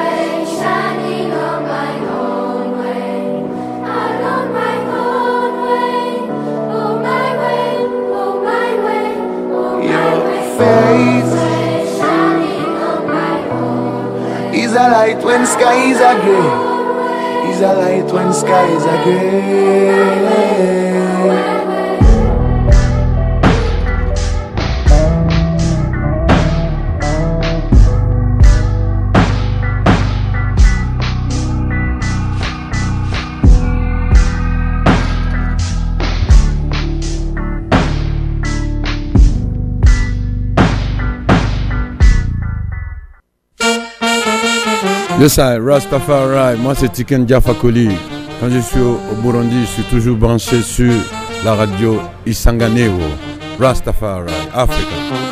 Is a light when skies are grey. Is a light when skies are grey. Yo ça, Rastafari, moi c'est Tiken Jaffa Koli. Quand je suis au Burundi, je suis toujours branché sur la radio Isanganiro. Rastafari, Africa.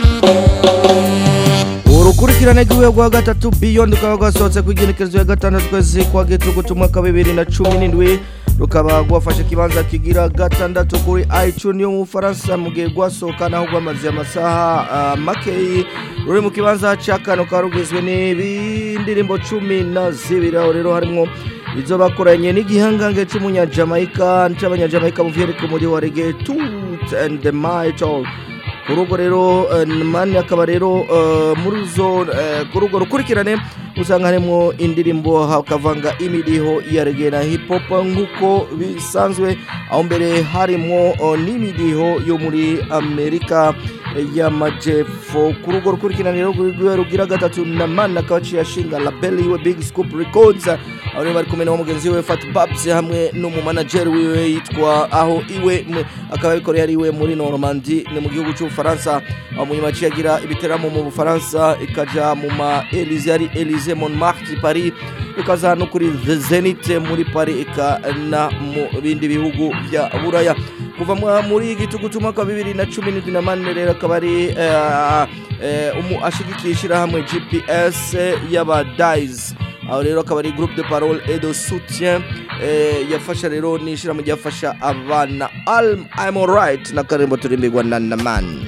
urukurikirane rw'iwe rwa gatatu Beyond rukaba rwasohotse ku igenekerezo ya gatandatu kwezi kwa Gitugutu umwaka wa bibiri na cumi n'indwi rukaba rwafashe ikibanza kigira gatandatu kuri iTunes yo mu Bufaransa mu gihe rwasohoka naho rwamaze amasaha uh, makeyi ruri mu kibanza cya kane rukaba rugizwe n'ibindirimbo cumi na zibiri aho rero harimo izo bakoranye n'igihangange cy'umunyajamaika n'abanyajamaika mu vyerekeye muri wa reggae Toots and the Mighty kurugo rero mani akaba rero muri zo kurugo rukurikirane usanga harimo indirimbo hakavanga imidiho ya reggae na hip hop nkuko bisanzwe aho mbere harimo n'imidiho yo muri Amerika y'amajepfo kurugo rukurikirane rero rugira gatatu na mani akaba yashinga label iwe Big Scoop Records aho bari kumwe na mugenzi we Fat Babs hamwe no mu manager wiwe yitwa aho iwe akaba bikoreye ari iwe muri Normandie ni mu gihugu cy'u Faransa mu yimaci yagira ibiteramo mu Bufaransa ikaja mu ma Élysée ari Élysée Montmartre Paris ikaza no kuri The Zenith muri Paris ikana mu bindi bihugu bya Buraya kuva muri Gitugutu mwaka bibiri na cumi n'indwi na mane rero akaba ari umu ashigikishira hamwe G P S y'aba Dies aho rero akaba ari groupe de parole et de soutien yafasha rero nishira mu yafasha abana I'm alright na karembo turimbirwa na Naman.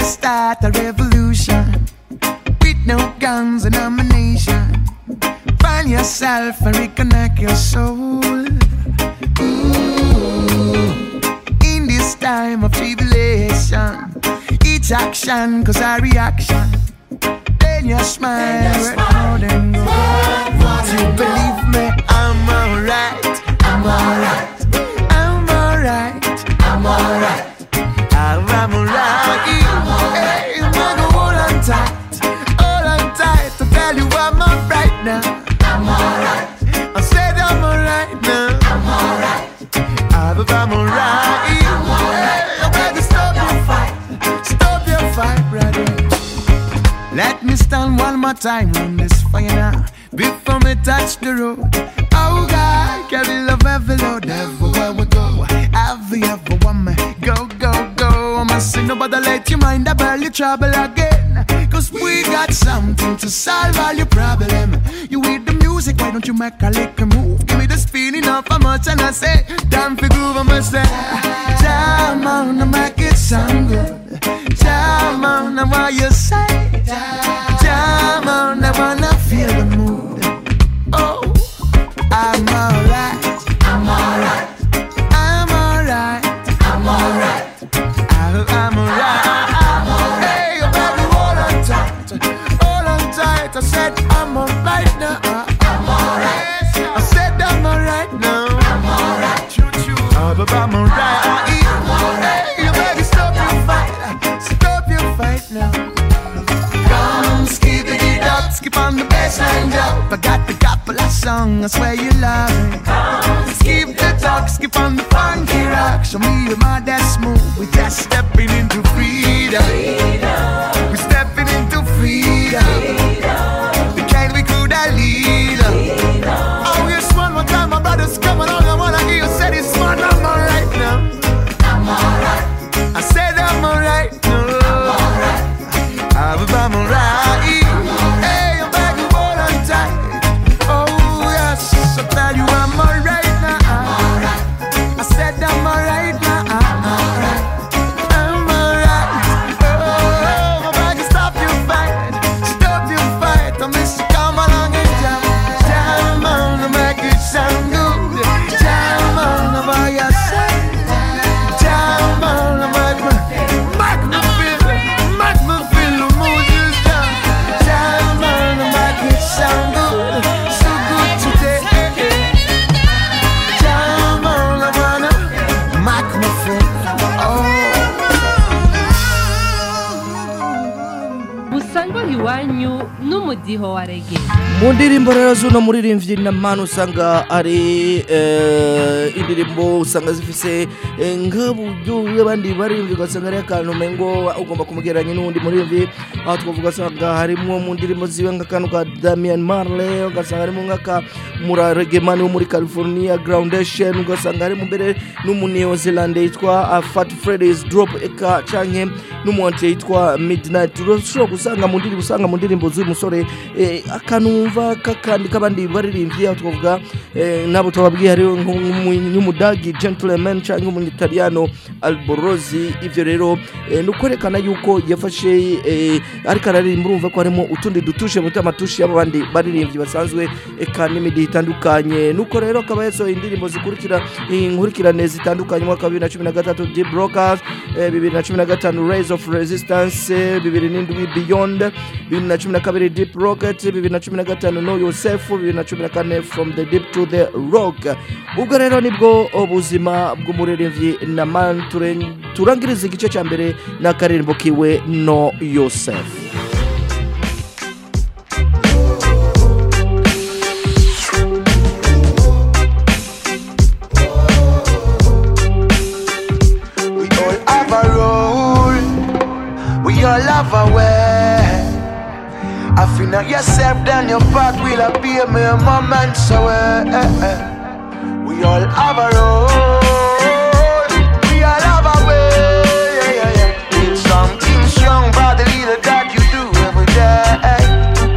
start a revolution with no guns and ammunition. Find yourself and reconnect your soul. Ooh. In this time of tribulation, each action cause a reaction. Then you smile, red out and go. You believe me, I'm alright, I'm alright, I'm alright, I'm alright, I'm, I'm alright. Hey, I'm gonna hold on tight, hold on tight to tell you I'm alright now. I'm alright, I said I'm alright now. I'm alright, I'm, I'm alright. Hey, you better stop your fight, stop your fight, brother. Let me stand one more time on this fire now, before me touch the road. Oh God, carry love every load, everywhere we go. Have you ever want me? Go, go, go. I'ma say nobody let you mind about your trouble again. Cause we got something to solve all your problem. You with the music, why don't you make a little move? Give me the spinning up how much and I say, damn for groove, I'ma say, jam on, I make it sound good. Jam on, I want you say, jam on, I wanna feel the mood. Oh, I'm alright, I'm alright, I'm alright, I'm alright, I'm, I'm alright, I'm alright. Hey, baby, hold on tight, hold on tight. I said I'm alright now, I'm alright. I said I'm alright now, I'm alright. Choo choo, I'm alright. Hey, baby, stop your fight, stop your fight now. Come, skip it up, skip on the baseline drop. I got the couple of songs, I swear you love it. Skip the talk, skip on the funky rock. Show me your mind that's smooth. We just stepping into freedom. freedom. We're stepping into freedom. freedom. The kind we could have lead. Oh, yes, one more time, my brothers coming on. I wanna hear you say this one. I'm alright now. I'm alright. I said I'm alright now. I'm alright. I'm, I'm alright. Hey, I'm back and hold on tight. Oh, yes, I tell you I'm alright now. I'm alright. I said I'm alright now. I'm alright. I'm alright. Oh, I'm back and stop your fight. Stop your fight. I miss you, come along and jam. Jam on to make it sound good. Jam on to buy your side. Jam on to make me, make me feel, make me feel the mood is down. Jam on to make it sound good. So good today. Jam on to wanna make me feel. Musangwa iwanyu n'umudiho wa reggae. Mu ndirimbo rero z'uno muririmbyi na manu usanga ari eh, indirimbo usanga zifise eh, nk'uburyo abandi baririmbyi ugasanga ari akantu mengo ugomba kumugereranya n'undi muririmbyi. Aho twavuga usanga harimo mu ndirimbo ziwe nk'akantu ka Damian Marley, ugasanga harimo nk'aka mura reggae man wo muri California Groundation, ugasanga harimo mbere n'umu New Zealand yitwa uh, Fat Freddy's Drop Eka canke n'umuhanzi yitwa Midnight. Turashobora gusanga mu ndirimbo usanga mu ndirimbo z'uyu musore eh, akanumva kakandi kabandi baririmbyi. Aho twavuga eh, nabo twababwiye hari nk'umudagi Gentleman canke umunyitaliano Alborozi. Ivyo rero eh, nukwerekana yuko yafashe eh, ariko araririmba urumva ko harimo utundi dutushe mu tamatushi y'abandi baririmbyi basanzwe eka n'imidi itandukanye. Nuko rero akaba yasohoye indirimbo zikurikira inkurikirane zitandukanye mu mwaka wa bibiri na cumi na gatatu Deep Rockers, eh, bibiri na cumi na gatanu Rise of Resistance, eh, bibiri n'indwi Beyond, bibiri na cumi na kabiri Deep Rocket, bibiri na cumi na gatanu Know Yourself, bibiri na cumi na kane From the Deep to the Rock. Ubwo rero nibwo ubuzima bw'umuririmbyi na man turangiriza igice cya mbere na karirimbo kiwe Know Yourself. We all have a way. I feel not yourself, then your path will appear me a moment. So eh, eh, eh. We all have a road. We all have a way. Yeah, yeah, yeah. It's something strong about the little that you do every day.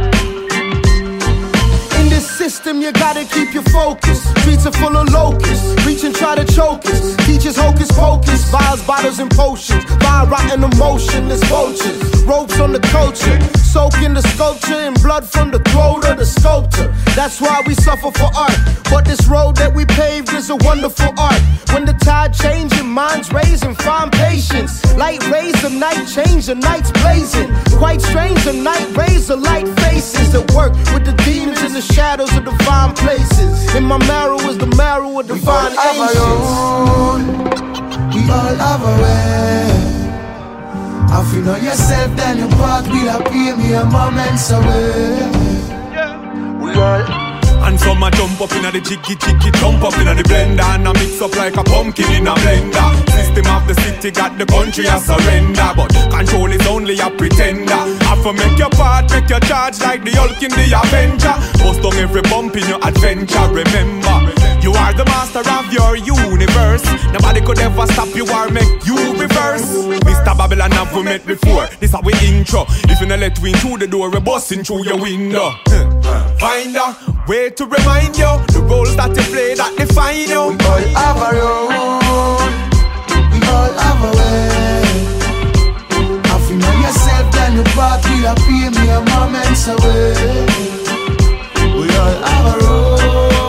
In this system, you gotta keep your focus. Streets are full of locusts. Reach and try to choke us. Teachers hocus hocus pocus, vials, bottles, and potions. Fire rotten emotionless vultures. Ropes on the culture, soaking the sculpture in blood from the throat of the sculptor. That's why we suffer for art. But this road that we paved is a wonderful art. When the tide changes, minds raising, find patience. Light rays the night, change the night's blazing. Quite strange, the night rays the light faces that work with the demons in the shadows of divine places. In my marrow is the marrow of divine ancients. We all have a way. If you know yourself, then your path will appear me a moments away. We all. And some a jump up in a the jiggy jiggy, jump up in a the blender, and a mix up like a pumpkin in a blender. System of the city got the country a surrender, but control is only a pretender. Have to make your part, make your charge like the Hulk in the Avenger. Bust down every bump in your adventure, remember. You are the master of your universe. Nobody could ever stop you or make you reverse. Mister Babylon have we met before. This how we intro. If you not let we in through the door, we busting through your window. Find a way to remind you the roles that you play that define you. We all have a road. We all have a way. If you know yourself, then your path will appear me a moments away. We all have a road.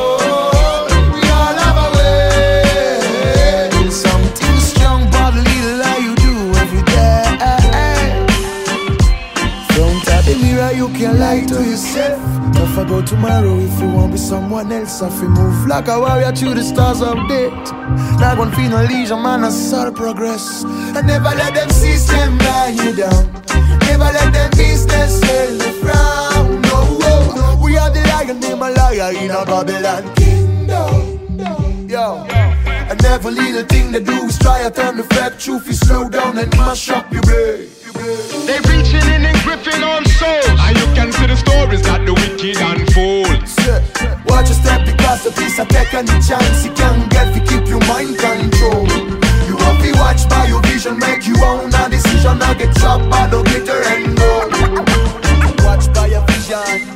You can lie to yourself. If I go tomorrow, if you want be someone else, if you move like a warrior through the stars of death. Not gonna feel no leisure, man, I saw progress. And never let them system lie you down. Never let them business sell the frown. No, no, we are the lion, name a liar in a Babylon kingdom. Yo, and every little thing they do is try to turn the fact truth. You slow down and mash up your brain. They reaching in and gripping on souls, and you can see the stories that the wicked unfold. Watch your step because the piece of take any chance you can get to keep your mind control. You won't be watched by your vision, make you own a decision. Now get chopped by the glitter and gold. Watched by your vision.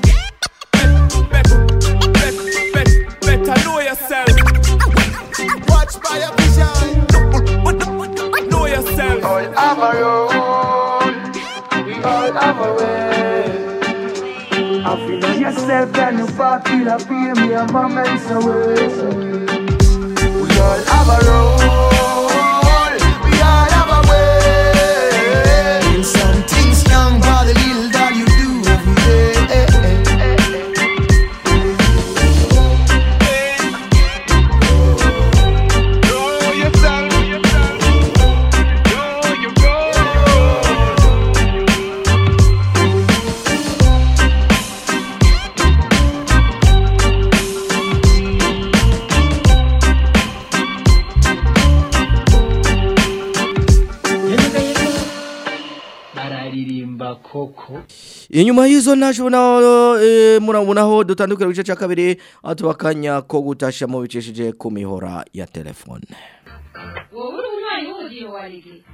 Better know yourself. Watched by your vision. Know yourself. All have a road. We all have a way. If you know yourself, then your path will appear me a moments away. We all have a road. We all have a way. And some things young, but the little that you do every day. Know yourself. Inyuma y'izo naje naho e, murabonaho dutandukira igice cya kabiri atubakanya ko gutasha mu bicishije ku mihora ya telefone. Wowe uri umwana w'ugiye warige.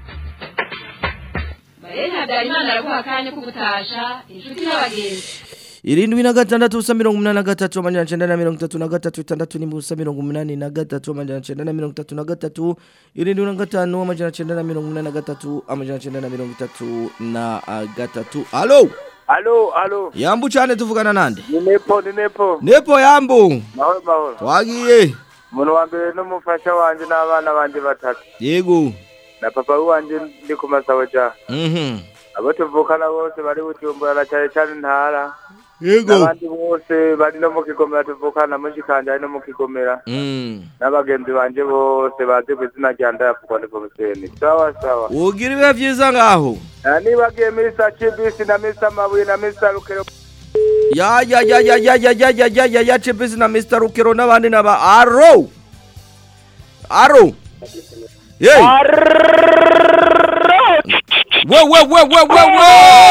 Barena Darimana arakuhakanye ko gutasha inshuti n'abagenzi. Irindwi na gatandatu ubusa mirongo umunani na gatatu amajana cyenda na mirongo itatu na gatatu itandatu n'ubusa mirongo umunani na gatatu amajana cyenda na mirongo itatu na gatatu irindwi na gatanu amajana cyenda na mirongo umunani na gatatu amajana cyenda na mirongo itatu na gatatu. Allo Allo allo Yambu cyane tuvugana nande? Ni Nepo ni Nepo. Nepo Yambu. Mahoro mahoro. Wagiye. Umuntu wa mbere n'umufasha wanje n'abana banje batatu. Yego. Na papa wanje ndi ku masawaja. Mhm. Abo tuvukana bose bari bujumbura cyane cyane ntara. Yego. Abandi bose bari no mu kigomera tuvukana mu Kikanja no mu Kigomera. Mm. N'abagenzi banje bose bazi ku izina rya Ndayapfukwa ndiko museni. Sawa sawa. Ugira ibihe byiza ngaho. Ani bagiye mister Chibisi na mister Mabuye na mister Rukero. Ya ya ya ya ya ya ya ya ya ya ya Chibisi na mister Rukero n'abandi naba Aro. Aro. Yey. Wo wo wo wo wo wo.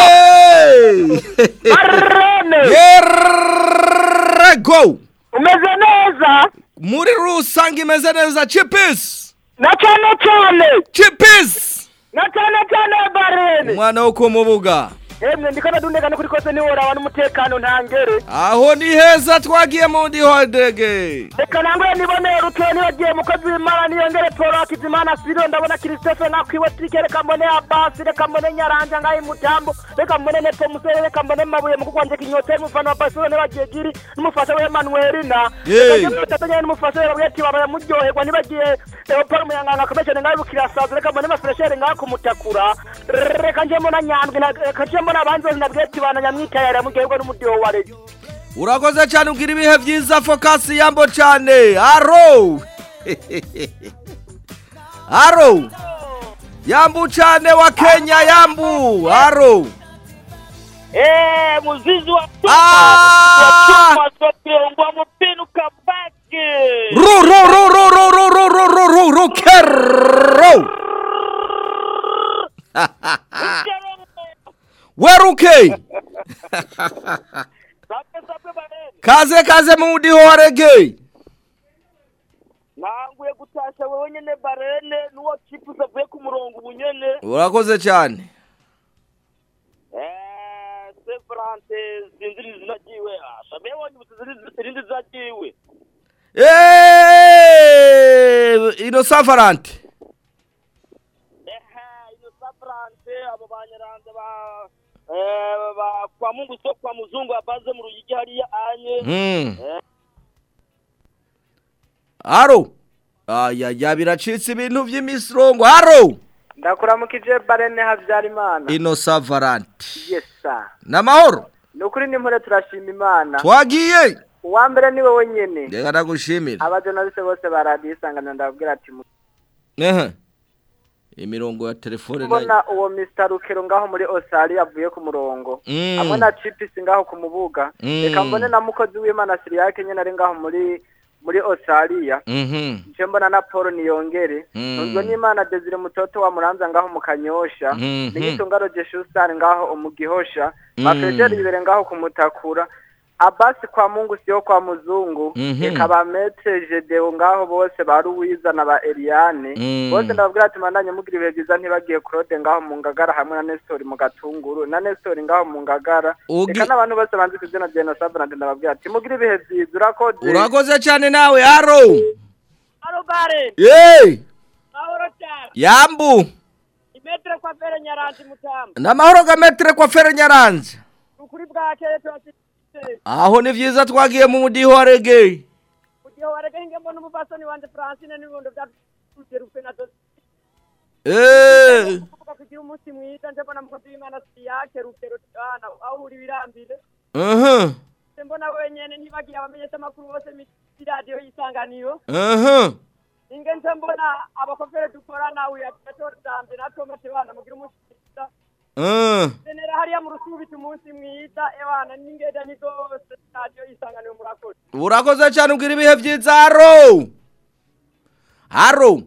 Arone. Yere go. Umeze neza. Muri rusange imeze neza Chipis. Na cyane cyane. Chipis. Na cyane cyane barene. Umwana wo kumubuga. Emwe ndikana dundegana kuri kose ni wora wana umutekano ntangere. Aho ni heza twagiye mu ndi hodege. Reka nangwe nibone rutoni bagiye mukozi w'Imana niyongere Paul Akizimana Siro ndabona Christophe nakwiwe tike reka mbone Abbas reka mbone Nyaranja ngayi mutambo reka mbone Nepo Musere reka mbone Mabuye mukukwanje kinyote mufano wa Basura ne bagiye giri n'umufasha we Emmanuelina. Reka tatanya n'umufasha we bweti baba muryoherwa nibagiye Paul Muyanganga komeshene ngayi bukirasaza reka mbone mafreshere ngayi kumutakura. Reka nje mbona nyandwi reka nje mbona banzo na bweti bana nyamwitayara mu gihugu n'umudiho wa rege. Urakoze cyane ugira ibihe byiza focus yambo cyane. Aro. Aro. Yambu cyane wa Kenya yambu. Aro. Eh muzizi wa Ah! wa mupinu kabaki. Ro ro ro ro ro ro ro ro ro ro ro kerro. Weruke. Kaze kaze mudi horege. Nanguye gutasha wewe nyene barene nuwo chipu zavuye ku murongo bunyene. Urakoze cyane. Eh Sevrante zinziri zinagiwe ashabe wonye butiziri zagiwe. Eh ino Safarante. Eh ino Safarante abo banyaranze ba eh ba kwa Mungu so kwa muzungu abaze mu ruyigi hariya anye. Mm. Aro. Aya yabiracitse ibintu by'imisrongo. Aro. Ndakuramukije barene Havyarimana. Ino Savarante. Yes sir. Namahoro. Nukuri ni mpore turashima Imana. Twagiye. Uwa mbere ni wowe nyene. Ndeka ndagushimira. Abajournaliste bose baradisangana ndabwira ati mu. Ehe. Imirongo ya telefone nayo. Mbona uwo mister Rukero ngaho muri Australia avuye ku murongo. Mm. Amwe na Chipis ngaho ku mubuga. Mm. Reka mbone na mukozi w'Imana Siriyake nyene ari ngaho muri muri Australia. Mhm. Je mbona na Paul Niyongere. Nzo n'Imana Desire Mutoto wa Muramza ngaho mu Kanyosha. Nigitunga Roger Schuster ngaho umugihosha. Mafejeri ibere ngaho kumutakura. Abasi kwa Mungu siyo kwa muzungu. Eka ba Maître Gedeo ngaho bose baruwiza na ba Eliane. Bose ndababwira ati mandanye mugira ibihe byiza ntibagiye Claude ngaho mu Ngagara hamwe na Nestor mu Gatunguru na Nestor ngaho mu Ngagara. Eka n'abantu bose banzi kuzina Jena Sabana ndababwira ati mugira ibihe byiza urakoze. Urakoze cyane nawe Aro. Aro bare. Yey. Mahoro cyane. Yambu. Imetre kwa Fere Nyaranzi mutamba. Na mahoro ga Metre kwa Fere Nyaranzi. Ukuri bwakeye twasi. Aho ni vyiza twagiye mu mudiho wa reggae. Mudiho wa reggae ngembo n'umufasoni wanje Francine n'ibindi bya tugerufe na dose. Eh. Kugira umunsi mwiza ndabona mukozi w'Imana Siyake Rukero tana aho uri birambire. Mhm. Mbona wenyene ntibagiye abamenyesha amakuru bose mi radio yisanganiro. Mhm. Ingenze mbona abakofere dukorana uyu atotambye natomate bana mugira umunsi mwiza. Mhm. Senera hariya mu rusubiti umunsi mwiza ebana ningeda nigose radio yisanganiro murakoze. Urakoze cyane ugira ibihe byiza Aro. Aro.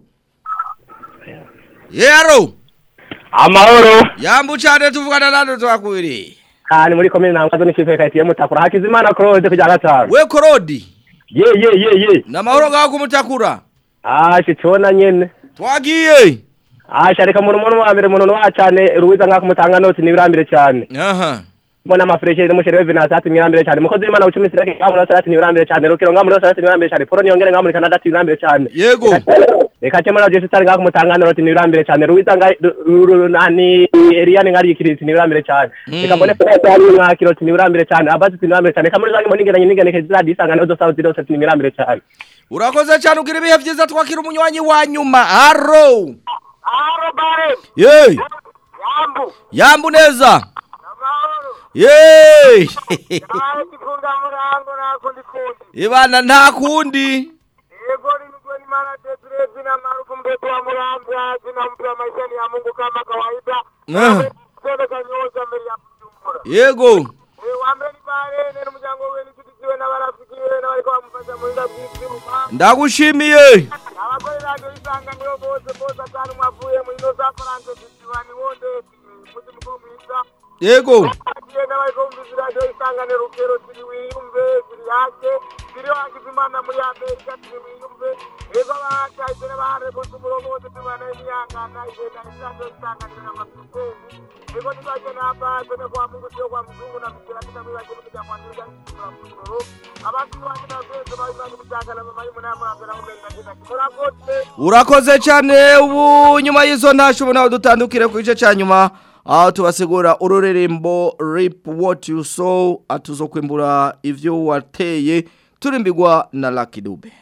Yero. Amahoro. Yambu cyane tuvugana nando twakwiri. Kandi muri komine nangwazo n'ikipe kayitiye mutakura Hakizimana Claude kujya gatanu. We Claude. Ye ye ye ye. Namahoro gaho kumutakura. Ah shitona nyene. Twagiye. Ah shareka mu rumono wa mbere muno wa cyane ruwiza ngaka mutanga noti nibirambire cyane. Aha. Mbona amafreshe n'umusheri Venance ati nibirambire cyane. Mukozi Imana ucumi sirake ngaho ati nibirambire cyane. Rukiro ngaho ati nibirambire cyane. Poro Niyongere ngaho muri Canada ati nibirambire cyane. Yego. Reka cyema na Jesse tari ngaho mutanga noti nibirambire cyane. Ruwiza nani Eliane ngari ikiriti nibirambire cyane. Reka mbone ari nka kiroti nibirambire cyane. Abazi nibirambire cyane. Kamuri zange moningeranye ningeneke zadi sangana do South Zero ati nibirambire cyane. Urakoze cyane ugira ibihe byiza twakira umunywanyi wa nyuma. Aro. Aro bare. Yey. Yambu. Yambu neza. Namahoro. Yey. Ndikunda murango nakundi kundi. Ibana nta kundi. Yego niko ni mara Desire na Maruku mbeto wa Muramza zina mpya maisha ya Mungu kama kawaida. Eh. Sasa kanyoza mbele ya Bujumbura. Yego. Eh wambeni bare ne muryango we n'ikiziwe n'abarafiki we n'abari kwa mufasha muri ndabyishima. Ndagushimiye. Abagore radio isanganiro bose bose atari mwavuye muri no za France zibani wonde muti mukuru mwiza. Yego. N'abari kwa mufasha radio isanganiro Rukero turi wiyumve turi yake Siri Hakizimana muri Amerika twiyumve ego bacaje n'abahare bose umurongozi tubana imyangana igenda isanzwe isanganira n'amasitezi ego nibaje n'abaje no kwa Mungu cyo kwa Muzungu na bikira kita mwibaje n'umuryango wanjye n'ikura kuro abandi bandi n'abeze bayimana bitangana mama y'umunama n'abera mu Rwanda ngenda kora gute urakoze cyane ubu nyuma y'izo ntasho ubona dutandukire ku gice cya nyuma aho tubasigura ururembo Rip What You Sow atuzokwimbura ivyo wateye turimbigwa na Lucky Dube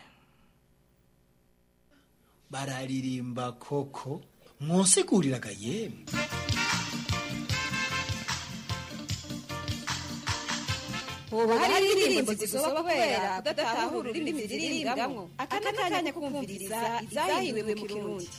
bararirimba koko mwosiguriraga yemwe Ubu hari indirimbo zisoba kwera kudatahura ururimi ziririmbwamwo aka nakanya kumviriza izahiwe mu Kirundi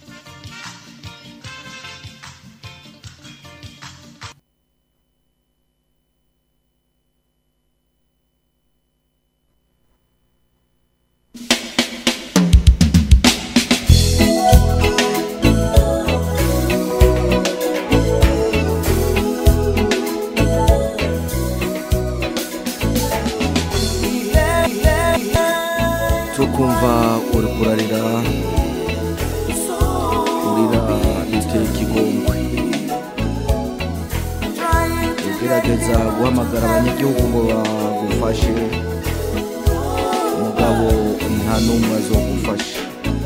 tukumva urukurarira urira biteye ikigongwe ugerageza guhamagara abanyagihugu ngo bagufashe umugabo nta n'umwe azogufasha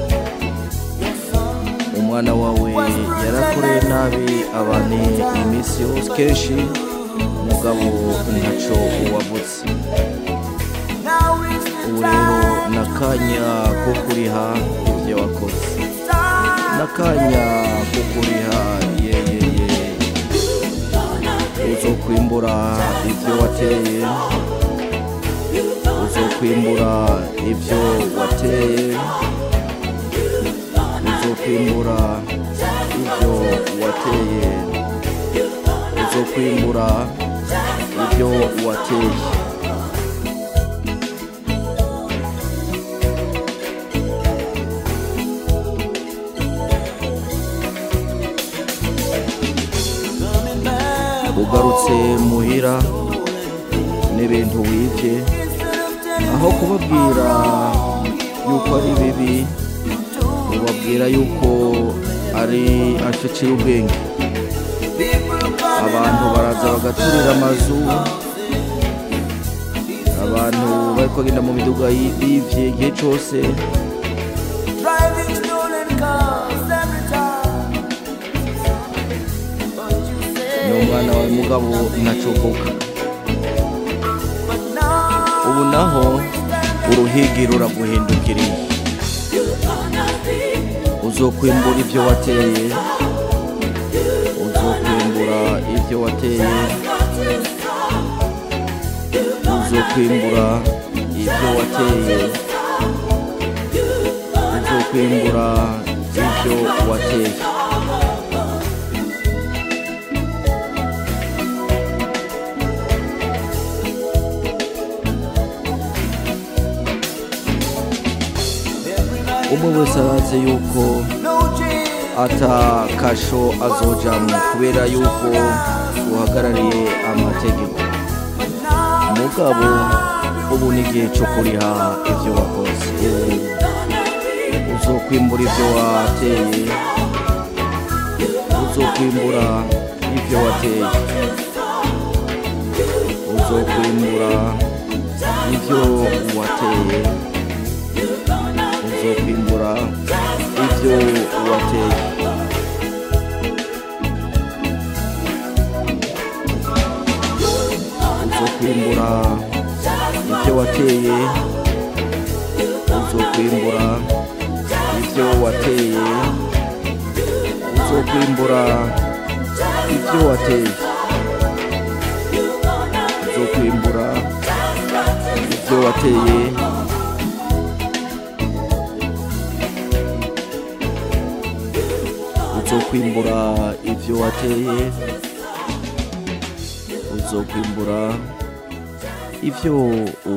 umwana wawe yarakoreye nabi abantu iminsi yose kenshi umugabo ntaco wavutse ubu rero nakanya ko kuriha ibyo wakoze nakanya ko kuriha yeyeye uzokwimbura ibyo wateye uzokwimbura ibyo wateye uzokwimbura ibyo wateye uzokwimbura ibyo wateye ugarutse muhira n'ibintu wibye aho kubabwira yuko ari bibi ubabwira yuko ari acecira ubwenge abantu baraza bagaturira amazu abantu bari kugenda mu miduga y'ibye igihe cyose umwana wawe mugabo ntacokoka ubu naho uruhigi ruraguhindukiriye uzokwimbura ibyo wateye uzokwimbura ibyo wateye uzokwimbura ibyo wateye uzokwimbura ibyo wateye umwe wese arazi yuko atakasho azojamwo kubera yuko uhagarariye amategeko mugabo ubu n'igihe cyo kuriha ibyo wakoze uzokwimbura ibyo wateye uzokwimbura ibyo wateye uzokwimbura ibyo wateye uzokwimbura ibyo wateye uzokwimbura ibyo wateye uzokwimbura ibyo wateye uzokwimbura ibyo wateye uzokwimbura ibyo wateye uzokwimbura ibyo wateye uzokwimbura ibyo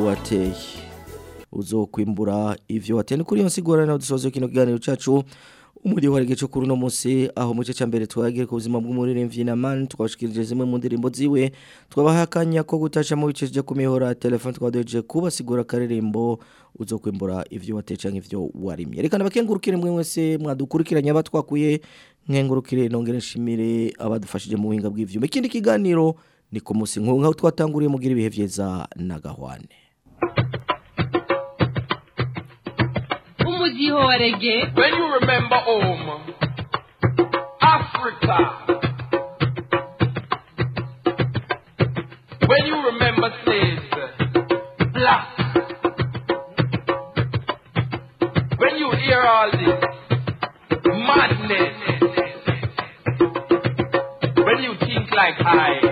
wateye uzokwimbura ibyo wateye ni kuri iyo nsigura nawe dusoze kino kiganiro cyacu Umuri wa rege cyo kuri no munsi aho mu cyo mbere twagiye ku buzima bw'umuririmbyi Naman twabashikirije zimwe mu ndirimbo ziwe twabahakanya ko gutasha mu bice byo kumihora telefone twadoje kubasigura karirimbo uzokwimbura ivyo wateca nk'ivyo warimye reka nabakengurukire mwe wese mwadukurikiranye abatwakuye nkengurukire nongere nshimire abadufashije mu buhinga bw'ivyo ikindi kiganiro ni ku munsi nkunga twatanguriye mugira ibihe vyeza na gahwane Umudiho wa reggae. When you remember home, Africa. When you remember slaves, black. When you hear all this madness, when you think like I.